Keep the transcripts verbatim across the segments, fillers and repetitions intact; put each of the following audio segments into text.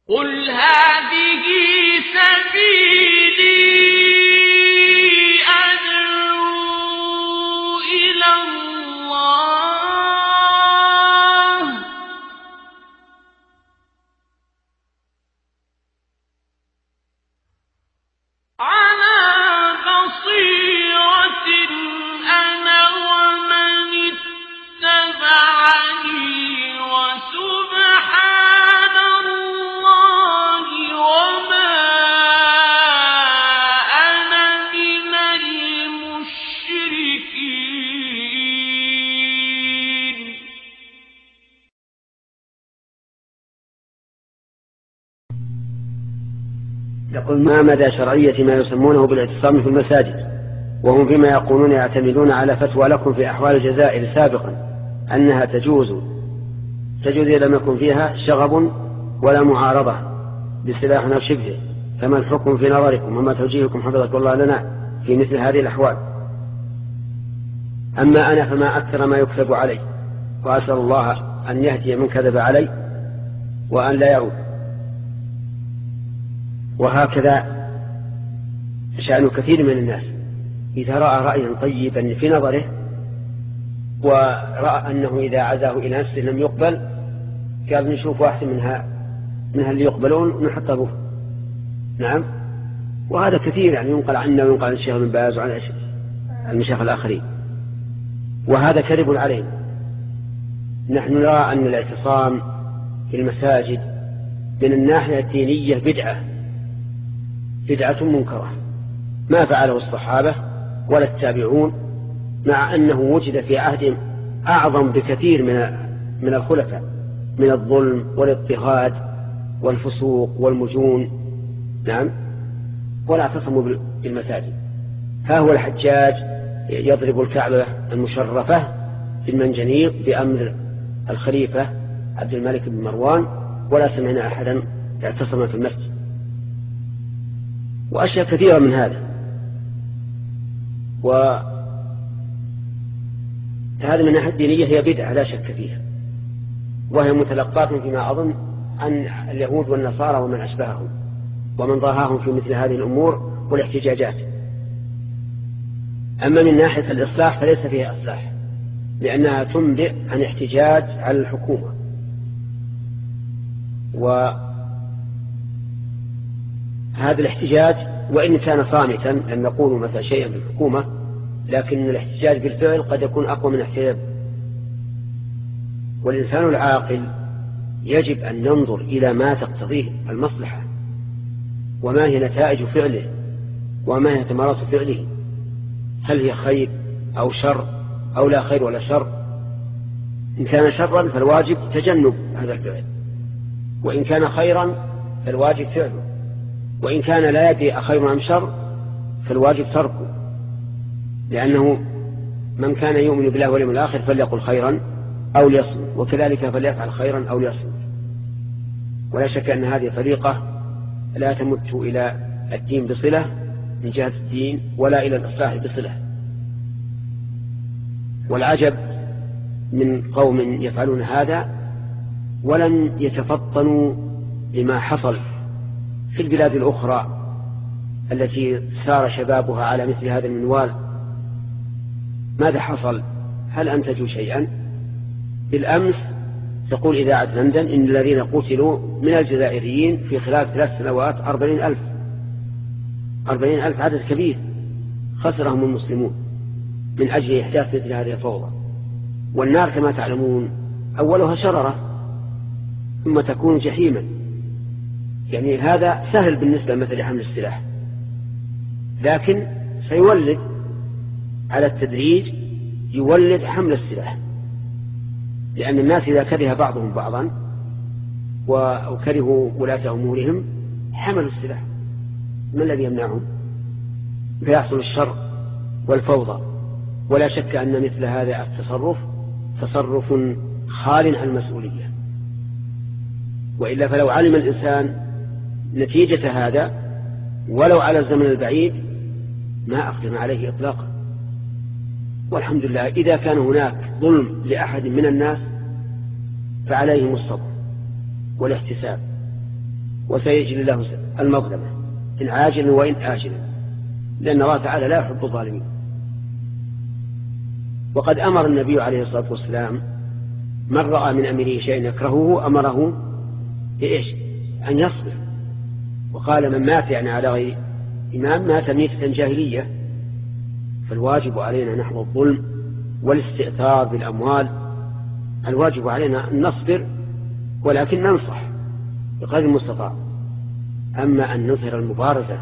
قل هذه سبيلي أدعو إلى الله على بصيرة أنا ومن اتبعني وسبحان الله وما أنا من المشركين. يقول ما مدى شرعية ما يسمونه بالاعتصام في المساجد وهم فيما يقولون يعتمدون على فتوى لكم في أحوال الجزائر سابقا أنها تجوز تجوز إذا لم يكن فيها شغب ولا معارضة بسلاح أو شبهه، فما الحكم في نظركم وما توجيهكم حفظكم الله لنا في مثل هذه الأحوال؟ أما أنا فما أكثر ما يكتب علي، وأسأل الله أن يهدي من كذب علي وأن لا يعود. وهكذا شأن كثير من الناس إذا رأى رأيا طيبا في نظره ورأى أنه إذا عزاه إلى نفسه لم يقبل قال نشوف واحد منها منها اللي يقبلون ونحط به. نعم، وهذا كثير يعني ينقل عنا وينقل عن الشيخ بن باز وعن المشايخ الآخرين، وهذا كذب علينا. نحن نرى أن الاعتصام في المساجد من الناحية الدينية بدعة بدعة منكرة ما فعله الصحابة ولا التابعون، مع أنه وجد في عهد أعظم بكثير من من الخلفاء من الظلم والاضطهاد والفسوق والمجون. نعم، ولا اعتصموا بالمساجد. ها هو الحجاج يضرب الكعبة المشرفة في المنجنيق بأمر الخليفة عبد الملك بن مروان، ولا سمعنا أحدا اعتصم في المسجد، وأشياء كثيرة من هذا. وهذا من الناحية الدينية هي بدعة لا شك فيها، وهي متلقاة فيما أظن عن اليهود والنصارى ومن أشبههم ومن ضاهاهم في مثل هذه الأمور والاحتجاجات. أما من ناحية الإصلاح فليس فيها إصلاح، لأنها تنبئ عن احتجاج على الحكومة، وهذا الاحتجاج وإن كان صامتا لن نقول مثلا شيئا بالحكومة، لكن الاحتجاج بالفعل قد يكون أقوى من الاحتجاج. والإنسان العاقل يجب أن ينظر إلى ما تقتضيه المصلحة وما هي نتائج فعله وما هي ثمرات فعله، هل هي خير أو شر أو لا خير ولا شر. إن كان شرا فالواجب تجنب هذا الفعل، وإن كان خيرا فالواجب فعله، وإن كان لا يدري أخير أم شر فالواجب تركه، لأنه من كان يؤمن بالله واليوم الآخر فليقل خيرا أو ليصمت، وكذلك فليفعل خيرا أو ليصمت. ولا شك أن هذه طريقة لا تمت إلى الدين بصلة من جهة الدين ولا إلى الإصلاح بصلة. والعجب من قوم يفعلون هذا ولم يتفطنوا لما حصل في البلاد الأخرى التي سار شبابها على مثل هذا المنوال. ماذا حصل؟ هل أنتجوا شيئا؟ بالأمس تقول إذاعة لندن إن الذين قتلوا من الجزائريين في خلال ثلاث سنوات أربعين ألف أربعين ألف، عدد كبير خسرهم المسلمون من أجل إحداث مثل هذه الفوضى. والنار كما تعلمون أولها شررة ثم تكون جحيما، يعني هذا سهل بالنسبة مثل حمل السلاح، لكن سيولد على التدريج يولد حمل السلاح، لأن الناس إذا كره بعضهم بعضا وكرهوا ولاة أمورهم حملوا السلاح، ما الذي يمنعهم؟ فيحصل الشر والفوضى. ولا شك أن مثل هذا التصرف تصرف خال عن المسؤولية، وإلا فلو علم الإنسان نتيجة هذا ولو على الزمن البعيد ما أقدم عليه إطلاقا. والحمد لله إذا كان هناك ظلم لأحد من الناس فعليهم الصبر والاحتساب وسيجري له المظلمة إن عاجلا وإن آجلا، لأن الله تعالى لا يحب الظالمين. وقد أمر النبي عليه الصلاة والسلام من رأى من أمره شيئا يكرهه أمره بإيش؟ أن يصبر، وقال من مات يعني على غير إمام مات ميتة جاهلية. فالواجب علينا نحو الظلم والاستئثار بالأموال، الواجب علينا أن نصبر ولكن ننصح بقدر المستطاع. أما أن نظهر المبارزة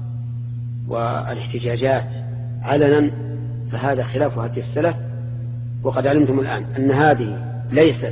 والاحتجاجات علنا فهذا خلاف هدي السلف. وقد علمتم الآن أن هذه ليست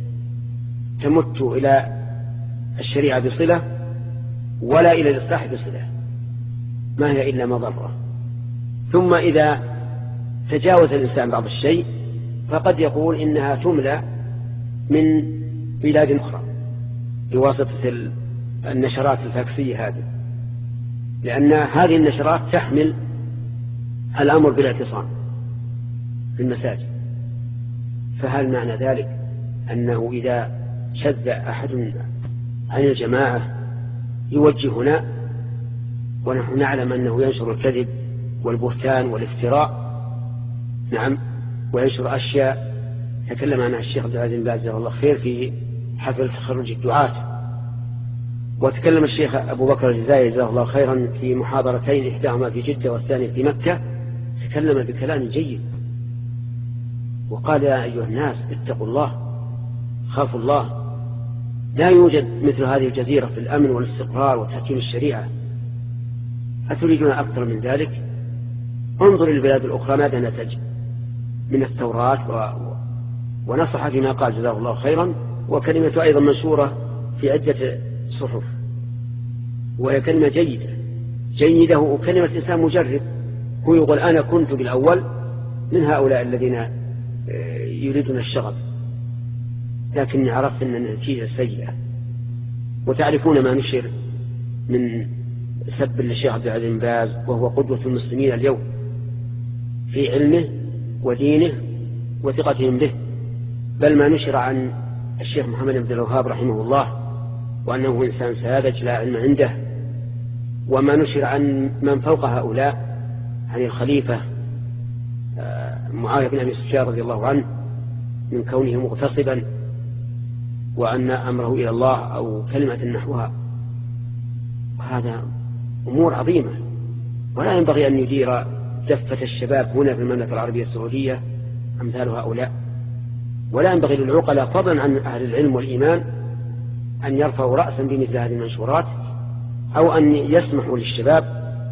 تمت إلى الشريعة بصلة ولا إلى الإصلاح بصلة، ما هي إلا مضرة. ثم إذا تجاوز الإنسان بعض الشيء فقد يقول إنها تملى من بلاد أخرى بواسطة النشرات الفاكسية هذه، لأن هذه النشرات تحمل الأمر بالاعتصام في المساجد. فهل معنى ذلك أنه إذا شذ أحد عن الجماعة يوجهنا ونحن نعلم أنه ينشر الكذب والبهتان والافتراء؟ نعم، وينشر أشياء تكلم عنها الشيخ عبد العزيز بن باز جزاه الله خير في حفل تخرج الدعاة. وتكلم الشيخ أبو بكر الجزائري جزاه الله خيرا في محاضرتين، إحداهما في جدة والثانية في مكة، تكلم بكلام جيد وقال يا أيها الناس اتقوا الله، خافوا الله، لا يوجد مثل هذه الجزيرة في الأمن والاستقرار وتحكيم الشريعة، أتريدون أكثر من ذلك؟ انظر البلاد الأخرى ماذا نتج من التوراة و... ونصح فيما قال جزاه الله خيرا، وكلمة أيضا منشورة في عدة صحف، وهي كلمة جيدة جيدة وكلمة إنسان مجرب. هو يقول أنا كنت بالأول من هؤلاء الذين يريدون الشغب، لكني عرفت أن النتيجة سيئة. وتعرفون ما نشر من سب للشيخ عبد العزيز بن باز وهو قدوة المسلمين اليوم في علمه ودينه وثقتهم به، بل ما نشر عن الشيخ محمد بن الوهاب رحمه الله وأنه إنسان ساذج لا علم عنده، وما نشر عن من فوق هؤلاء عن الخليفة معاوية بن أبي سفيان رضي الله عنه من كونه مغتصبا وأن أمره إلى الله أو كلمة نحوها. وهذا أمور عظيمة، ولا ينبغي أن يدير دفة الشباب هنا في المملكة العربية السعودية أمثال هؤلاء. ولا ينبغي للعقلاء فضلا عن أهل العلم والإيمان أن يرفعوا رأسا بمثل هذه المنشورات، أو أن يسمحوا للشباب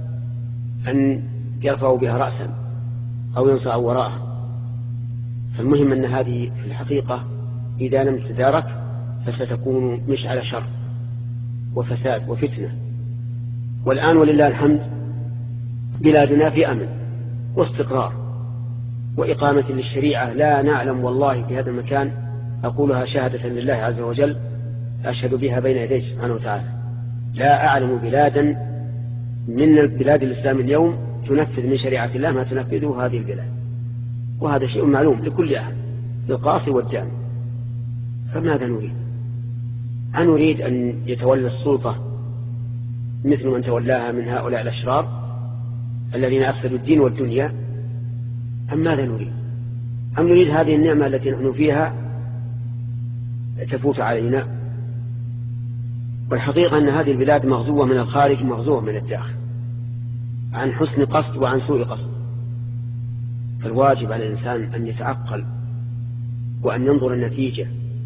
أن يرفعوا بها رأسا أو ينصعوا وراءها. فالمهم أن هذه في الحقيقة إذا لم تدارك فستكون مشعل شر وفساد وفتنة. والآن ولله الحمد بلادنا في أمن واستقرار وإقامة للشريعة، لا نعلم والله في هذا المكان، أقولها شهادة لله عز وجل أشهد بها بين يديه سبحانه وتعالى، لا أعلم بلادا من البلاد الإسلام اليوم تنفذ من شريعة الله ما تنفذه هذه البلاد، وهذا شيء معلوم لكل أحد للقاصي والجاني. فماذا نريد؟ أنريد أن يتولى السلطة مثل من تولاها من هؤلاء الأشرار الذين أفسدوا الدين والدنيا، أم ماذا نريد؟ أم نريد هذه النعمة التي نحن فيها تفوت علينا؟ والحقيقة أن هذه البلاد مغزوة من الخارج مغزوة من الداخل، عن حسن قصد وعن سوء قصد. فالواجب على الإنسان أن يتعقل وأن ينظر النتيجة،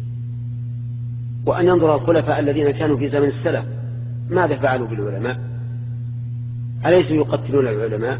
وأن ينظر الخلفاء الذين كانوا في زمن السلف ماذا فعلوا بالعلماء؟ أليسوا يقتلون العلماء؟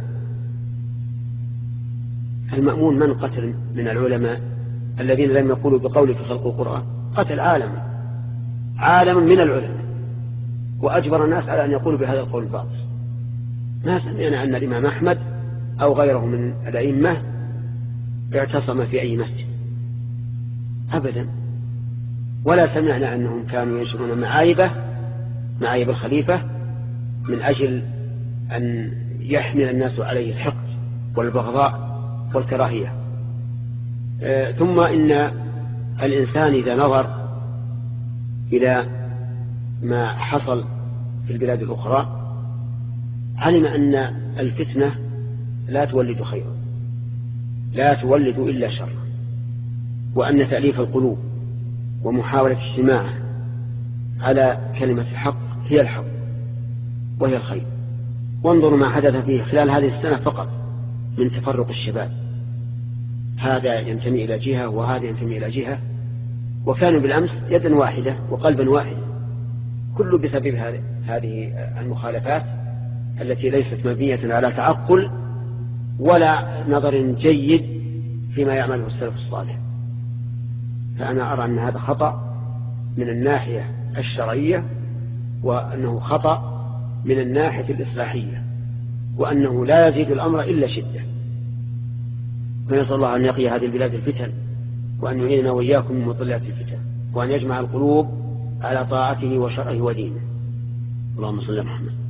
المأمون من قتل من العلماء الذين لم يقولوا بقول في خلق القرآن؟ قتل عالم عالم من العلماء، وأجبر الناس على أن يقولوا بهذا القول الباطل. ما سمعنا أن الإمام أحمد أو غيره من الأئمة اعتصم في أي مسجد أبدا، ولا سمعنا أنهم كانوا ينشرون معايبه معايب الخليفة من أجل أن يحمل الناس عليه الحقد والبغضاء والكراهية. آه ثم إن الإنسان إذا نظر إلى ما حصل في البلاد الأخرى علم أن الفتنة لا تولد خيرا، لا تولد إلا شرا، وأن تأليف القلوب ومحاولة اجتماعها على كلمة الحق هي الحق وهي الخير. وانظروا ما حدث فيه خلال هذه السنة فقط من تفرق الشباب، هذا ينتمي إلى جهة وهذا ينتمي إلى جهة، وكانوا بالأمس يدا واحدة وقلبا واحدا، كله بسبب هذه المخالفات التي ليست مبنية على تعقل ولا نظر جيد فيما يعمله السلف الصالح. فأنا أرى أن هذا خطأ من الناحية الشرعية، وأنه خطأ من الناحية الإصلاحية، وأنه لا يزيد الأمر إلا شدة. فنسأل الله أن يقي هذه البلاد الفتن، وأن يعيننا وإياكم من مضلات الفتن، وأن يجمع القلوب على طاعته وشرعه ودينه. اللهم صل على محمد.